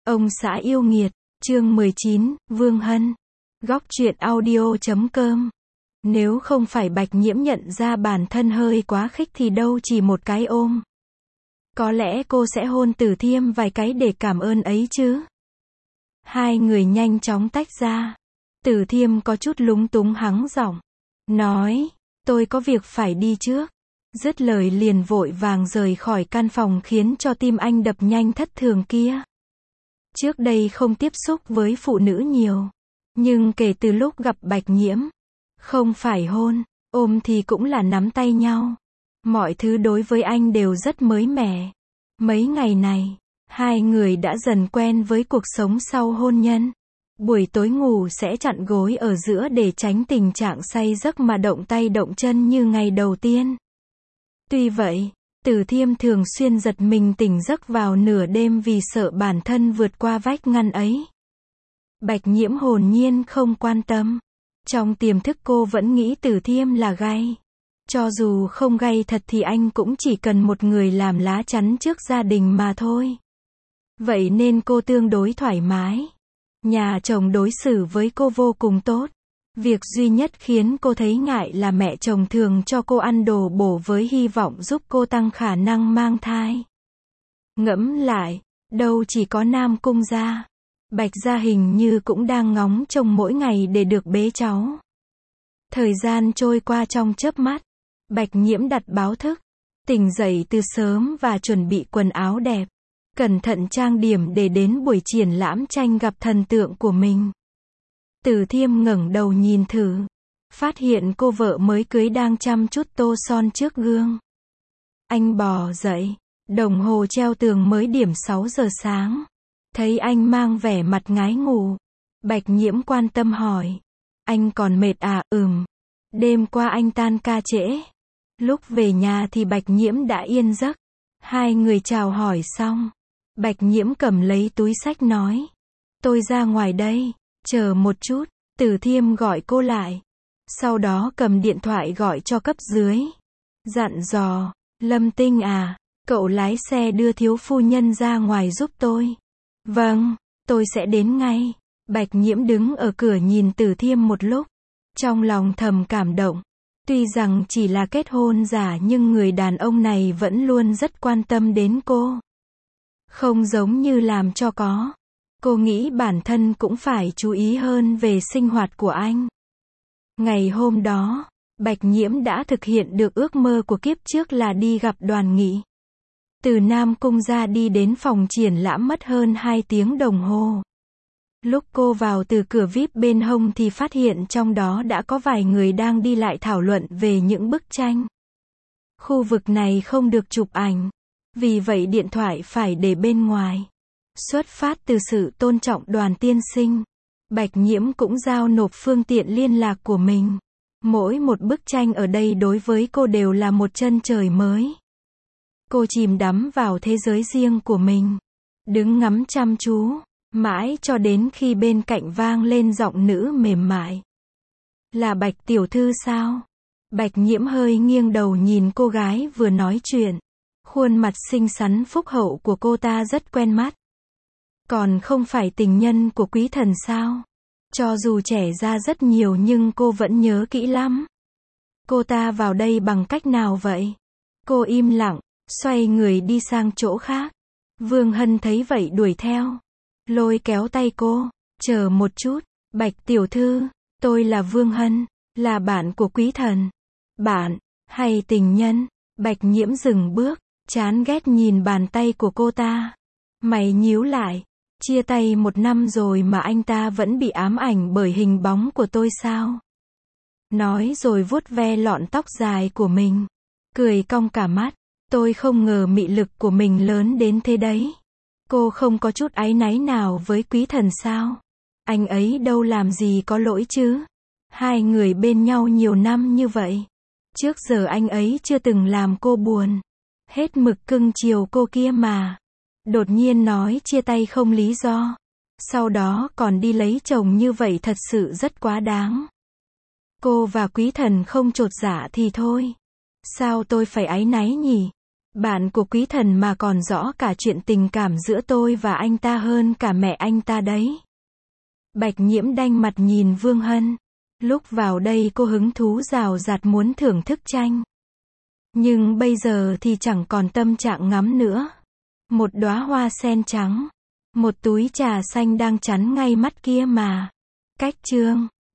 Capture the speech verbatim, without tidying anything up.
Ông xã yêu nghiệt, chương mười chín, Vương Hân. Góc truyện audio chấm com. Nếu không phải Bạch Nhiễm nhận ra bản thân hơi quá khích thì đâu chỉ một cái ôm. Có lẽ cô sẽ hôn Tử Thiêm vài cái để cảm ơn ấy chứ. Hai người nhanh chóng tách ra. Tử Thiêm có chút lúng túng hắng giọng. Nói, tôi có việc phải đi trước. Dứt lời liền vội vàng rời khỏi căn phòng khiến cho tim anh đập nhanh thất thường kia. Trước đây không tiếp xúc với phụ nữ nhiều. Nhưng kể từ lúc gặp Bạch Nhiễm, không phải hôn, ôm thì cũng là nắm tay nhau. Mọi thứ đối với anh đều rất mới mẻ. Mấy ngày này, hai người đã dần quen với cuộc sống sau hôn nhân. Buổi tối ngủ sẽ chặn gối ở giữa để tránh tình trạng say giấc mà động tay động chân như ngày đầu tiên. Tuy vậy, Tử Thiêm thường xuyên giật mình tỉnh giấc vào nửa đêm vì sợ bản thân vượt qua vách ngăn ấy. Bạch Nhiễm hồn nhiên không quan tâm. Trong tiềm thức cô vẫn nghĩ Tử Thiêm là gay. Cho dù không gay thật thì anh cũng chỉ cần một người làm lá chắn trước gia đình mà thôi. Vậy nên cô tương đối thoải mái. Nhà chồng đối xử với cô vô cùng tốt. Việc duy nhất khiến cô thấy ngại là mẹ chồng thường cho cô ăn đồ bổ với hy vọng giúp cô tăng khả năng mang thai. Ngẫm lại, đâu chỉ có Nam Cung gia. Bạch gia hình như cũng đang ngóng trông mỗi ngày để được bế cháu. Thời gian trôi qua trong chớp mắt. Bạch Nhiễm đặt báo thức. Tỉnh dậy từ sớm và chuẩn bị quần áo đẹp. Cẩn thận trang điểm để đến buổi triển lãm tranh gặp thần tượng của mình. Tử Thiêm ngẩng đầu nhìn thử. Phát hiện cô vợ mới cưới đang chăm chút tô son trước gương. Anh bò dậy. Đồng hồ treo tường mới điểm sáu giờ sáng. Thấy anh mang vẻ mặt ngái ngủ. Bạch Nhiễm quan tâm hỏi. Anh còn mệt à? Ừm. Đêm qua anh tan ca trễ. Lúc về nhà thì Bạch Nhiễm đã yên giấc. Hai người chào hỏi xong. Bạch Nhiễm cầm lấy túi xách nói. Tôi ra ngoài đây. Chờ một chút. Tử Thiêm gọi cô lại. Sau đó cầm điện thoại gọi cho cấp dưới. Dặn dò. Lâm Tinh à, cậu lái xe đưa thiếu phu nhân ra ngoài giúp tôi. Vâng, tôi sẽ đến ngay. Bạch Nhiễm đứng ở cửa nhìn Tử Thiêm một lúc. Trong lòng thầm cảm động. Tuy rằng chỉ là kết hôn giả nhưng người đàn ông này vẫn luôn rất quan tâm đến cô. Không giống như làm cho có. Cô nghĩ bản thân cũng phải chú ý hơn về sinh hoạt của anh. Ngày hôm đó, Bạch Nhiễm đã thực hiện được ước mơ của kiếp trước là đi gặp Đoàn Nghị. Từ Nam Cung ra đi đến phòng triển lãm mất hơn hai tiếng đồng hồ. Lúc cô vào từ cửa vi ai pi bên hông thì phát hiện trong đó đã có vài người đang đi lại thảo luận về những bức tranh. Khu vực này không được chụp ảnh. Vì vậy điện thoại phải để bên ngoài. Xuất phát từ sự tôn trọng Đoàn tiên sinh, Bạch Nhiễm cũng giao nộp phương tiện liên lạc của mình. Mỗi một bức tranh ở đây đối với cô đều là một chân trời mới. Cô chìm đắm vào thế giới riêng của mình. Đứng ngắm chăm chú, mãi cho đến khi bên cạnh vang lên giọng nữ mềm mại. Là Bạch tiểu thư sao? Bạch Nhiễm hơi nghiêng đầu nhìn cô gái vừa nói chuyện. Khuôn mặt xinh xắn phúc hậu của cô ta rất quen mắt. Còn không phải tình nhân của quý thần sao? Cho dù trẻ ra rất nhiều nhưng cô vẫn nhớ kỹ lắm. Cô ta vào đây bằng cách nào vậy? Cô im lặng, xoay người đi sang chỗ khác. Vương Hân thấy vậy đuổi theo. Lôi kéo tay cô. Chờ một chút, Bạch tiểu thư, tôi là Vương Hân, là bạn của quý thần. Bạn, hay tình nhân? Bạch Nhiễm dừng bước, chán ghét nhìn bàn tay của cô ta. Mày nhíu lại. Chia tay một năm rồi mà anh ta vẫn bị ám ảnh bởi hình bóng của tôi sao? Nói rồi vuốt ve lọn tóc dài của mình. Cười cong cả mắt. Tôi không ngờ mị lực của mình lớn đến thế đấy. Cô không có chút áy náy nào với quý thần sao? Anh ấy đâu làm gì có lỗi chứ? Hai người bên nhau nhiều năm như vậy. Trước giờ anh ấy chưa từng làm cô buồn. Hết mực cưng chiều cô kia mà. Đột nhiên nói chia tay không lý do. Sau đó còn đi lấy chồng như vậy thật sự rất quá đáng. Cô và quý thần không chột dạ thì thôi. Sao tôi phải áy náy nhỉ? Bạn của quý thần mà còn rõ cả chuyện tình cảm giữa tôi và anh ta hơn cả mẹ anh ta đấy. Bạch Nhiễm đanh mặt nhìn Vương Hân. Lúc vào đây cô hứng thú rào rạt muốn thưởng thức tranh. Nhưng bây giờ thì chẳng còn tâm trạng ngắm nữa. Một đóa hoa sen trắng. Một túi trà xanh đang chắn ngay mắt kia mà. Cách chương